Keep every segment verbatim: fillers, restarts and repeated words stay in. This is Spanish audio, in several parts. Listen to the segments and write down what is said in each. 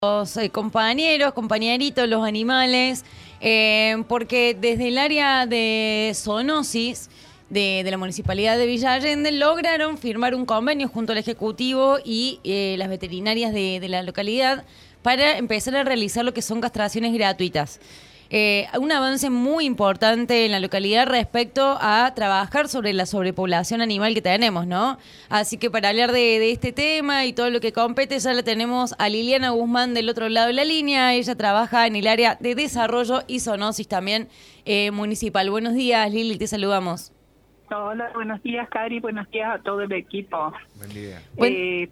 los eh, compañeros, compañeritos, los animales, eh, porque desde el área de zoonosis de, de la Municipalidad de Villa Allende lograron firmar un convenio junto al Ejecutivo y eh, las veterinarias de, de la localidad para empezar a realizar lo que son castraciones gratuitas. Eh, un avance muy importante en la localidad respecto a trabajar sobre la sobrepoblación animal que tenemos, ¿no? Así que para hablar de, de este tema y todo lo que compete, ya la tenemos a Liliana Guzmán del otro lado de la línea. Ella trabaja en el área de desarrollo y zoonosis también eh, municipal. Buenos días, Lili, te saludamos. Hola, buenos días, Cari, buenos días a todo el equipo. Buen día. Buen... Eh,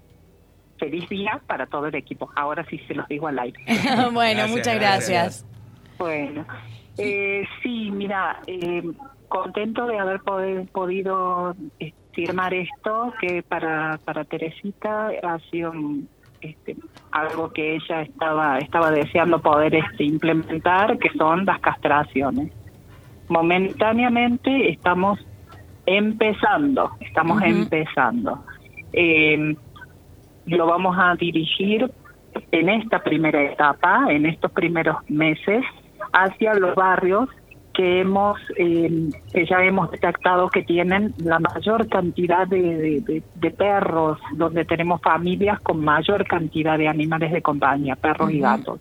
feliz día para todo el equipo. Ahora sí se los digo al aire. Bueno, Gracias, muchas gracias. gracias. Bueno, eh, sí, mira, eh, contento de haber pod- podido eh, firmar esto, que para para Teresita ha sido un, este, algo que ella estaba estaba deseando poder este, implementar, que son las castraciones. Momentáneamente estamos empezando, estamos Uh-huh. empezando. Eh, lo vamos a dirigir en esta primera etapa, en estos primeros meses, hacia los barrios que hemos eh, que ya hemos detectado que tienen la mayor cantidad de, de, de, de perros, donde tenemos familias con mayor cantidad de animales de compañía, perros uh-huh. y gatos.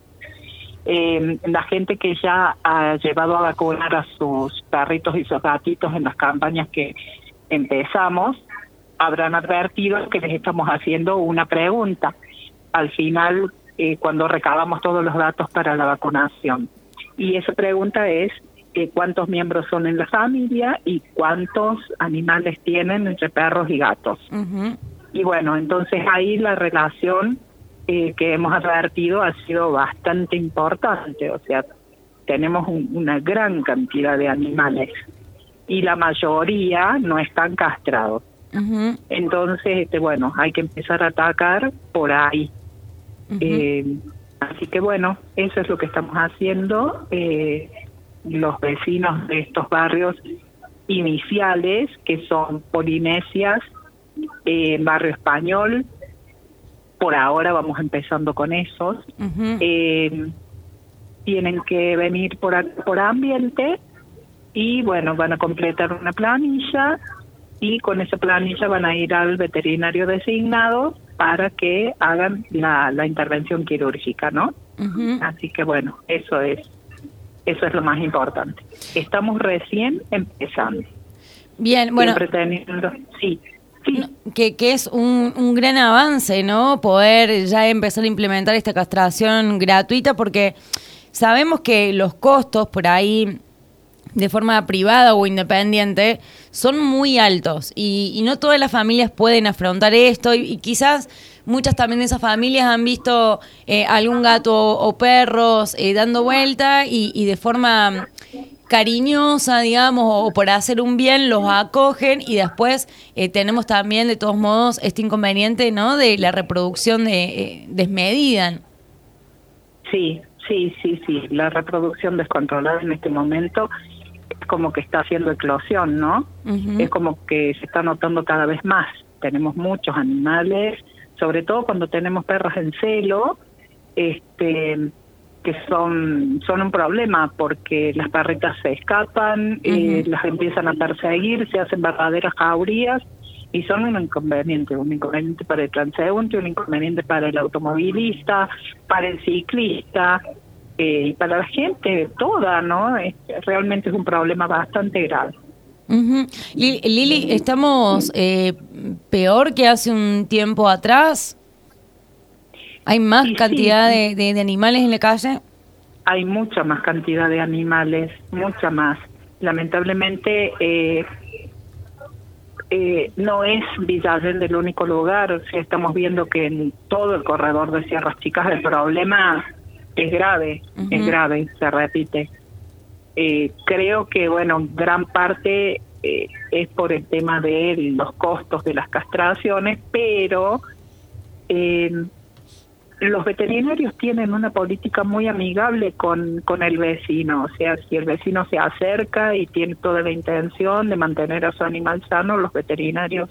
Eh, la gente que ya ha llevado a vacunar a sus perritos y sus gatitos en las campañas que empezamos, habrán advertido que les estamos haciendo una pregunta al final eh, cuando recabamos todos los datos para la vacunación. Y esa pregunta es eh, cuántos miembros son en la familia y cuántos animales tienen entre perros y gatos. Uh-huh. Y bueno, entonces ahí la relación eh, que hemos advertido ha sido bastante importante. O sea, tenemos un, una gran cantidad de animales y la mayoría no están castrados. Uh-huh. Entonces, este, bueno, hay que empezar a atacar por ahí. Uh-huh. Eh, así que bueno, eso es lo que estamos haciendo. Eh, los vecinos de estos barrios iniciales, que son Polinesias, eh, Barrio Español, por ahora vamos empezando con esos. Uh-huh. Eh, tienen que venir por, por ambiente y bueno, van a completar una planilla y con esa planilla van a ir al veterinario designado para que hagan la, la intervención quirúrgica, ¿no? Uh-huh. Así que bueno, eso es eso es lo más importante. Estamos recién empezando. Bien, bueno. Siempre teniendo, sí, sí. No, que, que es un, un gran avance, ¿no? Poder ya empezar a implementar esta castración gratuita, porque sabemos que los costos por ahí de forma privada o independiente son muy altos y, y no todas las familias pueden afrontar esto y, y quizás muchas también de esas familias han visto eh, algún gato o perros eh, dando vuelta y, y de forma cariñosa, digamos, o, o por hacer un bien los acogen y después eh, tenemos también de todos modos este inconveniente, ¿no?, de la reproducción de, eh, desmedida. Sí, sí, sí, sí, la reproducción descontrolada en este momento es como que está haciendo eclosión, ¿no? Uh-huh. Es como que se está notando cada vez más. Tenemos muchos animales, sobre todo cuando tenemos perros en celo, este, que son son un problema porque las perritas se escapan, uh-huh. eh, las empiezan a perseguir, se hacen verdaderas jaurías y son un inconveniente, un inconveniente para el transeúnte, un inconveniente para el automovilista, para el ciclista, eh, y para la gente toda, ¿no? Es, realmente es un problema bastante grave. Uh-huh. Lili, ¿estamos eh, peor que hace un tiempo atrás? ¿Hay más y cantidad sí, de, de, de animales en la calle? Hay mucha más cantidad de animales, mucha más. Lamentablemente, eh, eh, no es Villa Allende el único lugar. O sea, estamos viendo que en todo el corredor de Sierras Chicas el problema es grave, uh-huh. es grave, se repite. Eh, creo que, bueno, gran parte eh, es por el tema de los costos de las castraciones, pero eh, los veterinarios tienen una política muy amigable con, con el vecino. O sea, si el vecino se acerca y tiene toda la intención de mantener a su animal sano, los veterinarios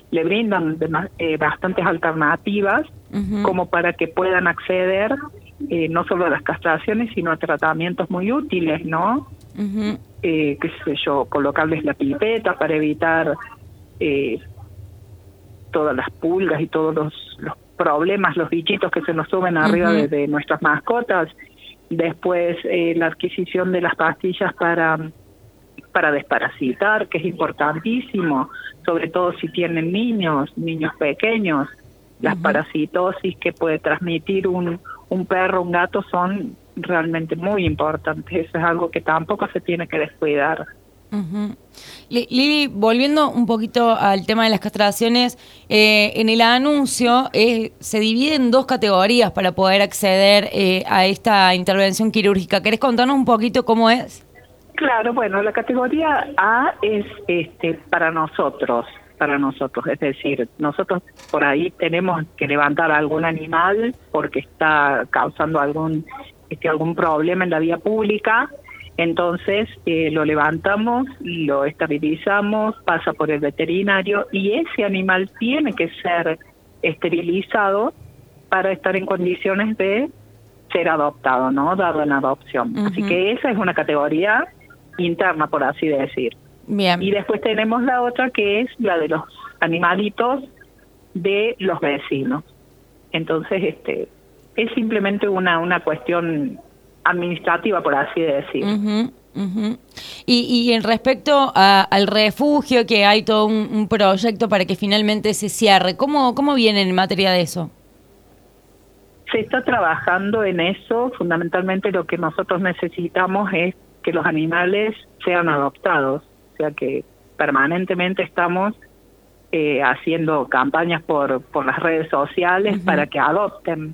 le brindan eh, bastantes alternativas uh-huh. como para que puedan acceder eh, no solo a las castraciones, sino a tratamientos muy útiles, ¿no? Uh-huh. Eh, qué sé yo, colocarles la pipeta para evitar eh, todas las pulgas y todos los, los problemas, los bichitos que se nos suben arriba uh-huh. de, de nuestras mascotas. Después eh, la adquisición de las pastillas para para desparasitar, que es importantísimo, sobre todo si tienen niños, niños pequeños. Las uh-huh. parasitosis que puede transmitir un, un perro, un gato, son realmente muy importantes. Eso es algo que tampoco se tiene que descuidar. Uh-huh. Lili, volviendo un poquito al tema de las castraciones, eh, en el anuncio eh, se divide en dos categorías para poder acceder eh, a esta intervención quirúrgica. ¿Querés contarnos un poquito cómo es? Claro, bueno, la categoría A es este para nosotros, para nosotros, es decir, nosotros por ahí tenemos que levantar a algún animal porque está causando algún este algún problema en la vía pública, entonces eh, lo levantamos, lo esterilizamos, pasa por el veterinario y ese animal tiene que ser esterilizado para estar en condiciones de ser adoptado, ¿no? Dado en adopción. Uh-huh. Así que esa es una categoría interna, por así decir. Bien. Y después tenemos la otra que es la de los animalitos de los vecinos. Entonces, este es simplemente una una cuestión administrativa, por así decir. Uh-huh, uh-huh. Y, y en respecto a, al refugio, que hay todo un, un proyecto para que finalmente se cierre, ¿cómo, cómo viene en materia de eso? Se está trabajando en eso. Fundamentalmente lo que nosotros necesitamos es que los animales sean adoptados, o sea que permanentemente estamos eh, haciendo campañas por por las redes sociales uh-huh. para que adopten.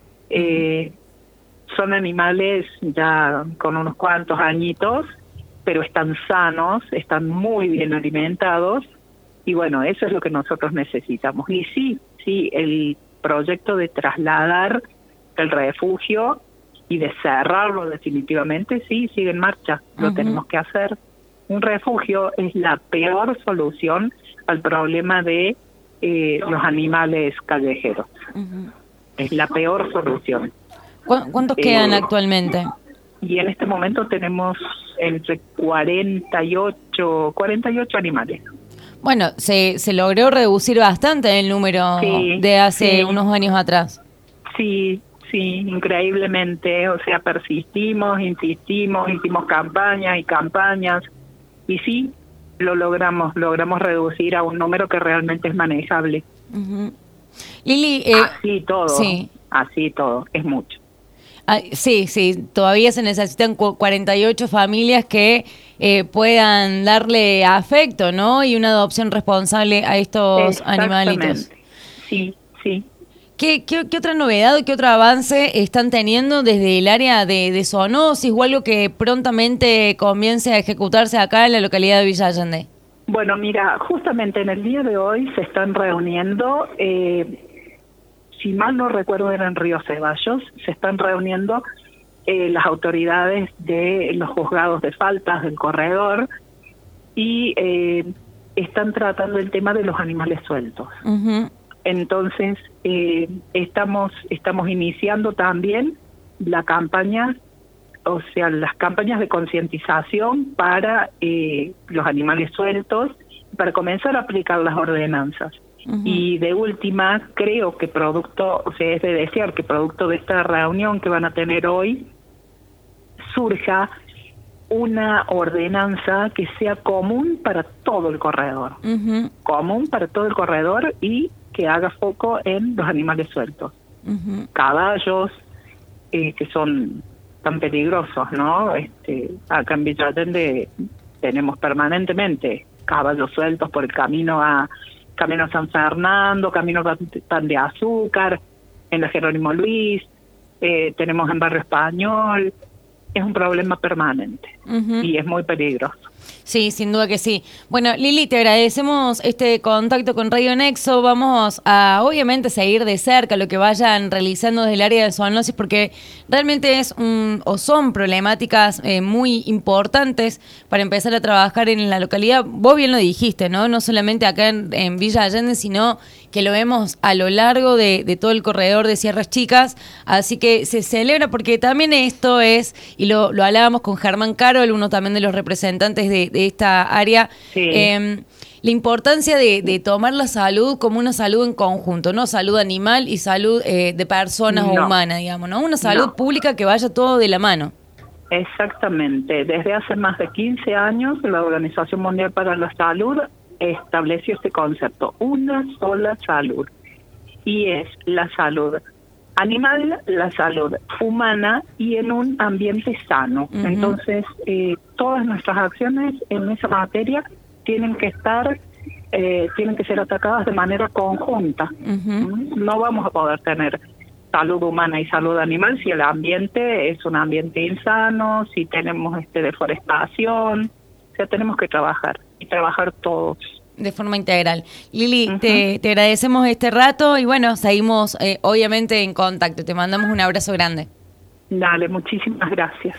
Eh, son animales ya con unos cuantos añitos, pero están sanos, están muy bien alimentados y bueno, eso es lo que nosotros necesitamos. Y sí, sí, el proyecto de trasladar el refugio y de cerrarlo definitivamente, sí, sigue en marcha, lo uh-huh. tenemos que hacer. Un refugio es la peor solución al problema de eh, los animales callejeros. Uh-huh. Es la peor solución. ¿Cu- ¿Cuántos eh, quedan actualmente? Y en este momento tenemos entre cuarenta y ocho animales. Bueno, se, se logró reducir bastante el número sí, de hace sí. unos años atrás. Sí, sí, increíblemente. O sea, persistimos, insistimos, hicimos campañas y campañas. Y sí, lo logramos, logramos reducir a un número que realmente es manejable. Uh-huh. Lili, eh, así todo, sí. así todo, es mucho. Ah, sí, sí, todavía se necesitan cuarenta y ocho familias que eh, puedan darle afecto, ¿no? Y una adopción responsable a estos animalitos. Sí, sí. ¿Qué, qué, ¿Qué otra novedad o qué otro avance están teniendo desde el área de, de zoonosis o algo que prontamente comience a ejecutarse acá en la localidad de Villa Allende? Bueno, mira, justamente en el día de hoy se están reuniendo... Eh, si mal no recuerdo era en Río Ceballos, se están reuniendo eh, las autoridades de los juzgados de faltas del corredor y eh, están tratando el tema de los animales sueltos. Uh-huh. Entonces, eh, estamos estamos iniciando también la campaña, o sea, las campañas de concientización para eh, los animales sueltos, para comenzar a aplicar las ordenanzas. Uh-huh. Y de última, creo que producto, o sea, es de desear que producto de esta reunión que van a tener hoy, surja una ordenanza que sea común para todo el corredor. Uh-huh. Común para todo el corredor y que haga foco en los animales sueltos. Uh-huh. Caballos, eh, que son tan peligrosos, ¿no? Este, acá en Villa Allende tenemos permanentemente caballos sueltos por el camino a Camino San Fernando, Camino Pan de Azúcar, en la Jerónimo Luis, eh, tenemos en Barrio Español. Es un problema permanente uh-huh. y es muy peligroso. Sí, sin duda que sí. Bueno, Lili, te agradecemos este contacto con Radio Nexo. Vamos a, obviamente, seguir de cerca lo que vayan realizando desde el área de zoonosis, porque realmente es un, o son problemáticas eh, muy importantes para empezar a trabajar en la localidad. Vos bien lo dijiste, ¿no? No solamente acá en, en Villa Allende, sino que lo vemos a lo largo de, de todo el corredor de Sierras Chicas. Así que se celebra, porque también esto es, y lo, lo hablábamos con Germán Carol, uno también de los representantes de de esta área, sí. eh, la importancia de, de tomar la salud como una salud en conjunto, no salud animal y salud eh, de personas no. o humana, digamos, ¿no? Una salud no. pública que vaya todo de la mano. Exactamente. Desde hace más de quince años, la Organización Mundial para la Salud estableció este concepto, una sola salud, y es la salud animal, la salud humana y en un ambiente sano. Uh-huh. Entonces, eh, todas nuestras acciones en esa materia tienen que estar, eh, tienen que ser atacadas de manera conjunta. Uh-huh. No vamos a poder tener salud humana y salud animal si el ambiente es un ambiente insano, si tenemos este deforestación. O sea, tenemos que trabajar y trabajar todos. De forma integral. Lili, uh-huh. te, te agradecemos este rato y bueno, seguimos eh, obviamente en contacto. Te mandamos un abrazo grande. Dale, muchísimas gracias.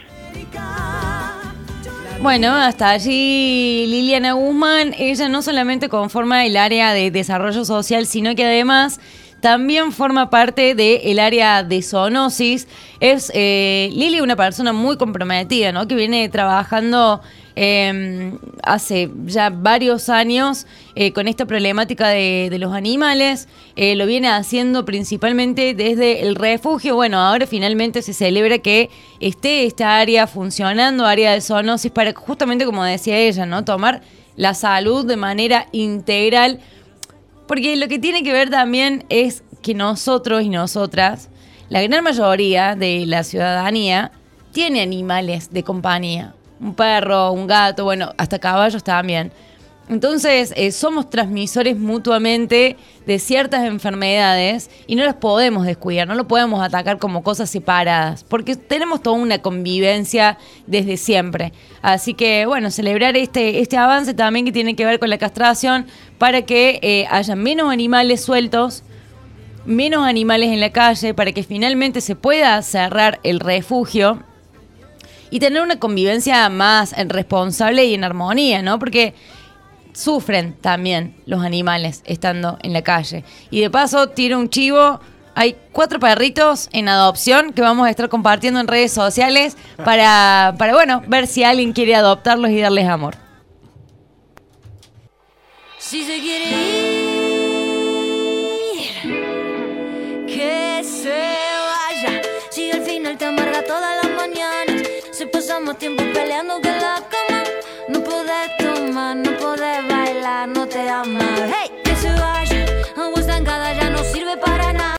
Bueno, hasta allí Liliana Guzmán. Ella no solamente conforma el área de desarrollo social, sino que además también forma parte del área de zoonosis. Es eh, Lili una persona muy comprometida, ¿no? Que viene trabajando eh, hace ya varios años eh, con esta problemática de, de los animales. Eh, lo viene haciendo principalmente desde el refugio. Bueno, ahora finalmente se celebra que esté esta área funcionando, área de zoonosis, para justamente, como decía ella, ¿no? Tomar la salud de manera integral. Porque lo que tiene que ver también es que nosotros y nosotras, la gran mayoría de la ciudadanía, tiene animales de compañía. Un perro, un gato, bueno, hasta caballos también. Entonces, eh, somos transmisores mutuamente de ciertas enfermedades y no las podemos descuidar, no lo podemos atacar como cosas separadas, porque tenemos toda una convivencia desde siempre. Así que, bueno, celebrar este, este avance también que tiene que ver con la castración para que eh, haya menos animales sueltos, menos animales en la calle, para que finalmente se pueda cerrar el refugio y tener una convivencia más responsable y en armonía, ¿no? Porque sufren también los animales estando en la calle. Y de paso, tiro un chivo, hay cuatro perritos en adopción que vamos a estar compartiendo en redes sociales para, para bueno, ver si alguien quiere adoptarlos y darles amor. Si se quiere ir, que se vaya. Si al final te amarga todas las mañanas, si pasamos tiempo peleando que la cama, no podés tomar, no podés bailar, no te amas. Hey, que se vaya, agua estancada ya